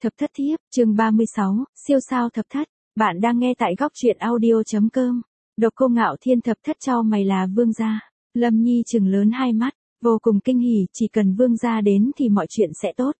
Thập thất thiếp, chương 36, siêu sao thập thất. Bạn đang nghe tại góc truyện audio.com. Độc Cô Ngạo Thiên thập thất cho mày là vương gia. Lâm Nhi trừng lớn hai mắt, vô cùng kinh hỉ, chỉ cần vương gia đến thì mọi chuyện sẽ tốt.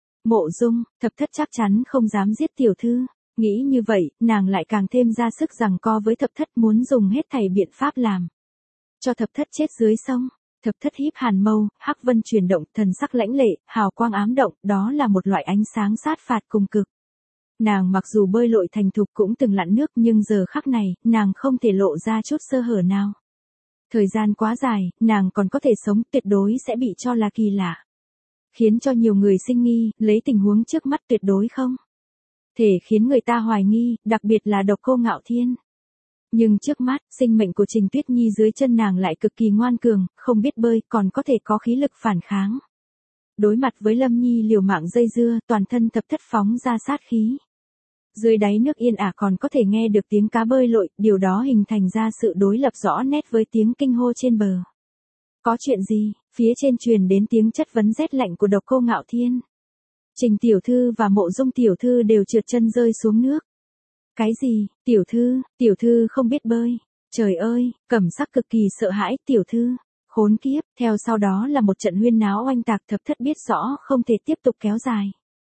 Mộ Dung, thập thất chắc chắn không dám giết tiểu thư. Nghĩ như vậy, nàng lại càng thêm ra sức giằng co với thập thất, muốn dùng hết thảy biện pháp làm cho thập thất chết dưới sông. Thập thất híp hàn mâu, hắc vân chuyển động, thần sắc lãnh lệ, hào quang ám động, đó là một loại ánh sáng sát phạt cùng cực. Nàng mặc dù bơi lội thành thục cũng từng lặn nước, nhưng giờ khắc này, nàng không thể lộ ra chút sơ hở nào. Thời gian quá dài, nàng còn có thể sống, tuyệt đối sẽ bị cho là kỳ lạ, khiến cho nhiều người sinh nghi, lấy tình huống trước mắt tuyệt đối không thể khiến người ta hoài nghi, đặc biệt là Độc Cô Ngạo Thiên. Nhưng trước mắt, sinh mệnh của Trình Tuyết Nhi dưới chân nàng lại cực kỳ ngoan cường, không biết bơi, còn có thể có khí lực phản kháng. Đối mặt với Lâm Nhi liều mạng dây dưa, toàn thân thập thất phóng ra sát khí. Dưới đáy nước yên ả còn có thể nghe được tiếng cá bơi lội, điều đó hình thành ra sự đối lập rõ nét với tiếng kinh hô trên bờ. Có chuyện gì? Phía trên truyền đến tiếng chất vấn rét lạnh của Độc Cô Ngạo Thiên. Trình tiểu thư và Mộ Dung tiểu thư đều trượt chân rơi xuống nước. Cái gì? Tiểu thư không biết bơi. Trời ơi, Cẩm Sắc cực kỳ sợ hãi, tiểu thư. Khốn kiếp, theo sau đó là một trận huyên náo oanh tạc, thập thất biết rõ không thể tiếp tục kéo dài.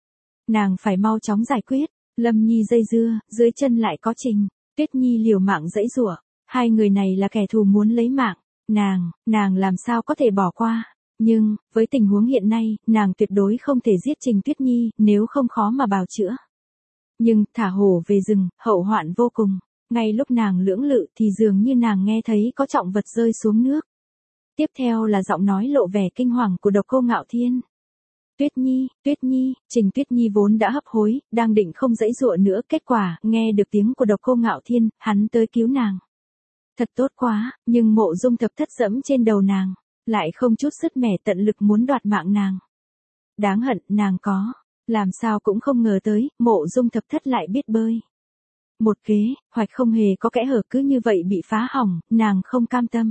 Nàng phải mau chóng giải quyết. Lâm Nhi dây dưa, dưới chân lại có Trình Tuyết Nhi liều mạng giãy giụa. Hai người này là kẻ thù muốn lấy mạng. Nàng làm sao có thể bỏ qua. Nhưng, với tình huống hiện nay, nàng tuyệt đối không thể giết Trình Tuyết Nhi, nếu không khó mà bào chữa. Nhưng, thả hổ về rừng, hậu hoạn vô cùng. Ngay lúc nàng lưỡng lự thì dường như nàng nghe thấy có trọng vật rơi xuống nước. Tiếp theo là giọng nói lộ vẻ kinh hoàng của Độc Cô Ngạo Thiên. Tuyết Nhi, Trình Tuyết Nhi vốn đã hấp hối, đang định không giãy giụa nữa, kết quả, nghe được tiếng của Độc Cô Ngạo Thiên, hắn tới cứu nàng. Thật tốt quá, nhưng Mộ Dung thập thất dẫm trên đầu nàng, lại không chút sứt mẻ tận lực muốn đoạt mạng nàng. Đáng hận, nàng làm sao cũng không ngờ tới, Mộ Dung thập thất lại biết bơi. Một kế hoạch không hề có kẽ hở cứ như vậy bị phá hỏng, nàng không cam tâm.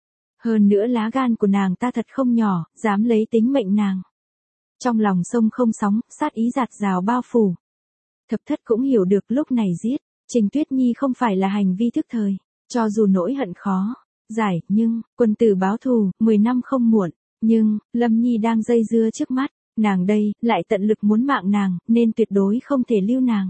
Hơn nữa lá gan của nàng ta thật không nhỏ, dám lấy tính mệnh nàng. Trong lòng sông không sóng, sát ý giạt rào bao phủ. Thập thất cũng hiểu được lúc này giết Trình Tuyết Nhi không phải là hành vi thức thời, cho dù nỗi hận khó giải, nhưng quân tử báo thù, 10 năm không muộn. Nhưng Lâm Nhi đang dây dưa trước mắt, nàng đây lại tận lực muốn mạng nàng, nên tuyệt đối không thể lưu nàng.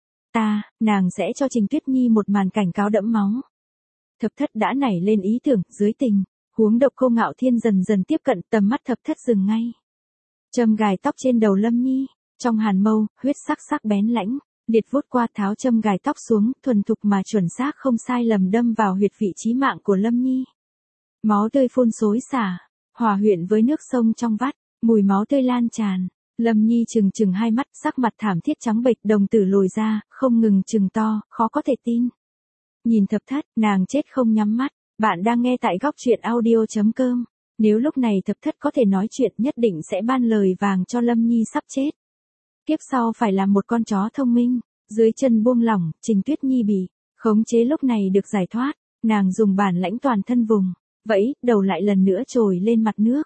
Nàng sẽ cho Trình Tuyết Nhi một màn cảnh cáo đẫm máu. Thập thất đã nảy lên ý tưởng, dưới tình huống Độc Cô Ngạo Thiên dần dần tiếp cận, tầm mắt thập thất dừng ngay. Châm gài tóc trên đầu Lâm Nhi, trong hàn mâu, huyết sắc bén lãnh, liệt vút qua, tháo châm gài tóc xuống, thuần thục mà chuẩn xác không sai lầm đâm vào huyệt vị chí mạng của Lâm Nhi. Máu tươi phun xối xả, hòa quyện với nước sông trong vắt, mùi máu tươi lan tràn. Lâm Nhi trừng hai mắt, sắc mặt thảm thiết trắng bệch, đồng tử lồi ra, không ngừng trừng to, khó có thể tin. Nhìn thập thất, nàng chết không nhắm mắt. Bạn đang nghe tại góc truyện audio.com. Nếu lúc này thập thất có thể nói chuyện, nhất định sẽ ban lời vàng cho Lâm Nhi sắp chết. Kiếp sau phải làm một con chó thông minh. Dưới chân buông lỏng, Trình Tuyết Nhi bị khống chế lúc này được giải thoát. Nàng dùng bản lãnh toàn thân vùng vẫy, đầu lại lần nữa trồi lên mặt nước.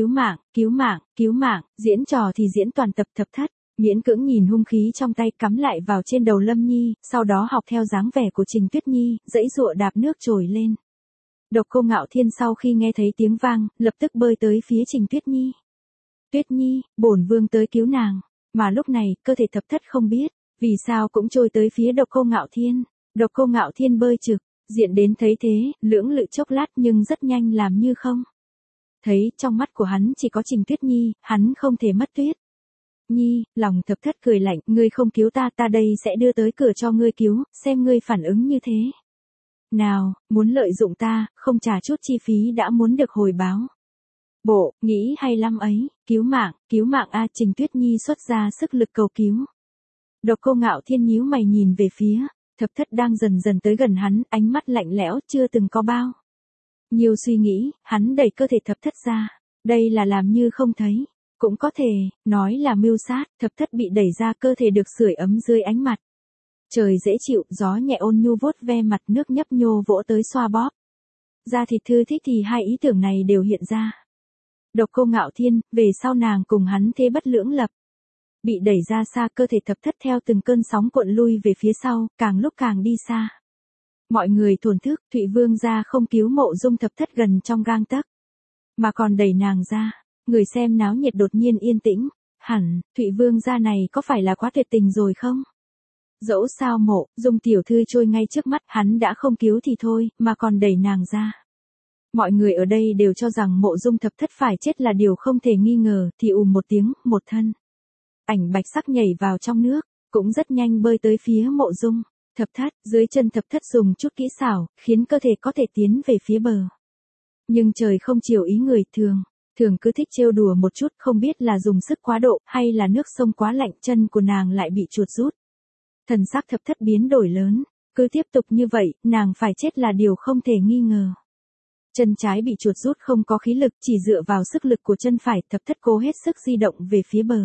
Cứu mạng, diễn trò thì diễn toàn tập. Thập thất miễn cưỡng nhìn hung khí trong tay cắm lại vào trên đầu Lâm Nhi, sau đó học theo dáng vẻ của Trình Tuyết Nhi, giãy giụa đạp nước trồi lên. Độc Cô Ngạo Thiên sau khi nghe thấy tiếng vang, lập tức bơi tới phía Trình Tuyết Nhi. Tuyết Nhi, bổn vương tới cứu nàng. Mà lúc này, cơ thể thập thất không biết vì sao cũng trôi tới phía Độc Cô Ngạo Thiên. Độc Cô Ngạo Thiên bơi trực diện đến thấy thế, lưỡng lự chốc lát nhưng rất nhanh làm như không thấy, trong mắt của hắn chỉ có Trình Tuyết Nhi, hắn không thể mất Tuyết Nhi. Lòng thập thất cười lạnh, ngươi không cứu ta, ta đây sẽ đưa tới cửa cho ngươi cứu, xem ngươi phản ứng như thế nào. Muốn lợi dụng ta, không trả chút chi phí đã muốn được hồi báo. Bộ, nghĩ hay lắm ấy. Cứu mạng a. Trình Tuyết Nhi xuất ra sức lực cầu cứu. Độc Cô Ngạo Thiên nhíu mày nhìn về phía thập thất đang dần dần tới gần hắn, ánh mắt lạnh lẽo, chưa từng có bao nhiều suy nghĩ, hắn đẩy cơ thể thập thất ra. Đây là làm như không thấy, cũng có thể nói là mưu sát. Thập thất bị đẩy ra, cơ thể được sưởi ấm dưới ánh mặt trời dễ chịu, gió nhẹ ôn nhu vuốt ve mặt, nước nhấp nhô vỗ tới xoa bóp. Da thịt thư thích thì hai ý tưởng này đều hiện ra. Độc Cô Ngạo Thiên, về sau nàng cùng hắn thế bất lưỡng lập. bị đẩy ra xa, cơ thể thập thất theo từng cơn sóng cuộn lui về phía sau, càng lúc càng đi xa. Mọi người thổn thức, Thụy Vương gia không cứu Mộ Dung thập thất gần trong gang tấc, mà còn đẩy nàng ra. Người xem náo nhiệt đột nhiên yên tĩnh, hẳn, Thụy Vương gia này có phải là quá tuyệt tình rồi không? Dẫu sao Mộ Dung tiểu thư trôi ngay trước mắt, hắn đã không cứu thì thôi, mà còn đẩy nàng ra. Mọi người ở đây đều cho rằng Mộ Dung thập thất phải chết là điều không thể nghi ngờ, thì một tiếng, một thân ảnh bạch sắc nhảy vào trong nước, cũng rất nhanh bơi tới phía Mộ Dung thập thất. Dưới chân thập thất dùng chút kỹ xảo, khiến cơ thể có thể tiến về phía bờ. Nhưng trời không chiều ý người thường cứ thích trêu đùa một chút, không biết là dùng sức quá độ, hay là nước sông quá lạnh, chân của nàng lại bị chuột rút. Thần sắc thập thất biến đổi lớn, cứ tiếp tục như vậy, nàng phải chết là điều không thể nghi ngờ. Chân trái bị chuột rút không có khí lực, chỉ dựa vào sức lực của chân phải, thập thất cố hết sức di động về phía bờ.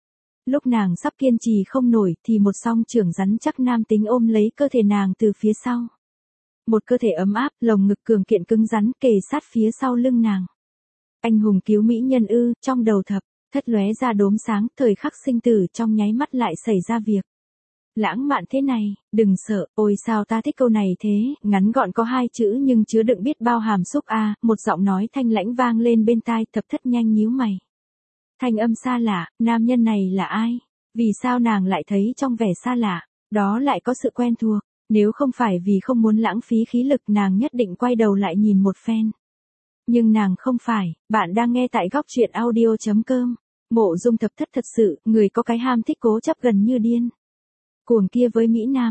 Lúc nàng sắp kiên trì không nổi, thì một song chưởng rắn chắc nam tính ôm lấy cơ thể nàng từ phía sau. Một cơ thể ấm áp, lồng ngực cường kiện cứng rắn kề sát phía sau lưng nàng. Anh hùng cứu mỹ nhân ư? Trong đầu thập thất lóe ra đốm sáng, thời khắc sinh tử trong nháy mắt lại xảy ra việc lãng mạn thế này. Đừng sợ, ôi sao ta thích câu này thế, ngắn gọn có 2 chữ nhưng chứa đựng biết bao hàm xúc a. Một giọng nói thanh lãnh vang lên bên tai, thập thất nhanh nhíu mày. Thanh âm xa lạ, nam nhân này là ai? Vì sao nàng lại thấy trong vẻ xa lạ, đó lại có sự quen thuộc? Nếu không phải vì không muốn lãng phí khí lực, nàng nhất định quay đầu lại nhìn một phen. Nhưng nàng không phải. Bạn đang nghe tại góc truyện audio.com. Mộ Dung thập thất thật sự, người có cái ham thích cố chấp gần như điên cuồng kia với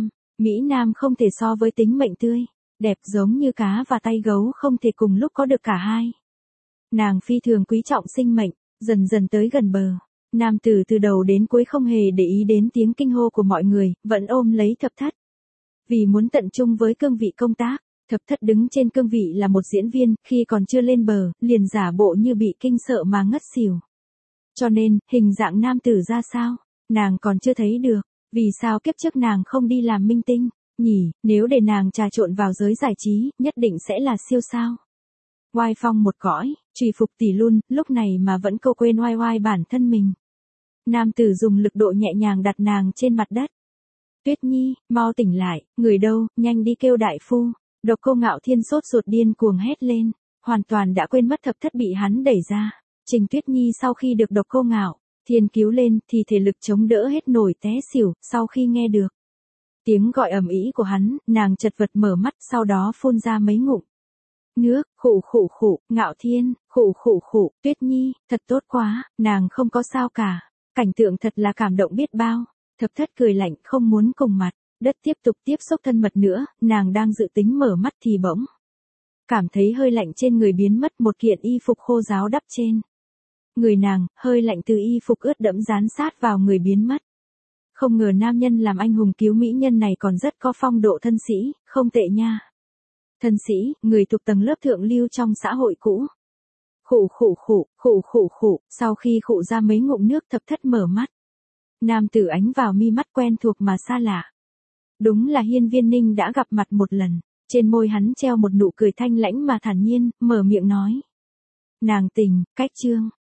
Mỹ Nam không thể so với tính mệnh tươi đẹp giống như cá và tay gấu, không thể cùng lúc có được cả hai. Nàng phi thường quý trọng sinh mệnh. Dần dần tới gần bờ, nam tử từ đầu đến cuối không hề để ý đến tiếng kinh hô của mọi người, vẫn ôm lấy thập thất. Vì muốn tận trung với cương vị công tác, thập thất đứng trên cương vị là một diễn viên, khi còn chưa lên bờ, liền giả bộ như bị kinh sợ mà ngất xỉu. Cho nên, hình dạng nam tử ra sao, nàng còn chưa thấy được. Vì sao kiếp trước nàng không đi làm minh tinh, nhỉ? Nếu để nàng trà trộn vào giới giải trí, nhất định sẽ là siêu sao. Oai phong một cõi, trùy phục tỷ luôn, lúc này mà vẫn câu quên oai bản thân mình. Nam tử dùng lực độ nhẹ nhàng đặt nàng trên mặt đất. Tuyết Nhi, mau tỉnh lại, người đâu, nhanh đi kêu đại phu. Độc Cô Ngạo Thiên sốt ruột điên cuồng hét lên, hoàn toàn đã quên mất thập thất bị hắn đẩy ra. Trình Tuyết Nhi sau khi được Độc Cô Ngạo Thiên cứu lên, thì thể lực chống đỡ hết nổi té xỉu. Sau khi nghe được tiếng gọi ầm ĩ của hắn, nàng chật vật mở mắt, sau đó phun ra mấy ngụm nước. Khụ, Ngạo Thiên, khụ, Tuyết Nhi, thật tốt quá, nàng không có sao cả. Cảnh tượng thật là cảm động biết bao. Thập thất cười lạnh, không muốn cùng mặt đất tiếp tục tiếp xúc thân mật nữa. Nàng đang dự tính mở mắt thì bỗng cảm thấy hơi lạnh trên người biến mất, một kiện y phục khô ráo đắp trên người nàng, hơi lạnh từ y phục ướt đẫm dán sát vào người biến mất. Không ngờ nam nhân làm anh hùng cứu mỹ nhân này còn rất có phong độ thân sĩ, không tệ nha. Thân sĩ, người thuộc tầng lớp thượng lưu trong xã hội cũ. Khụ, sau khi khụ ra mấy ngụm nước, thập thất mở mắt. Nam tử ánh vào mi mắt quen thuộc mà xa lạ. Đúng là Hiên Viên Ninh đã gặp mặt một lần, trên môi hắn treo một nụ cười thanh lãnh mà thản nhiên, mở miệng nói. Nàng tình, cách chương.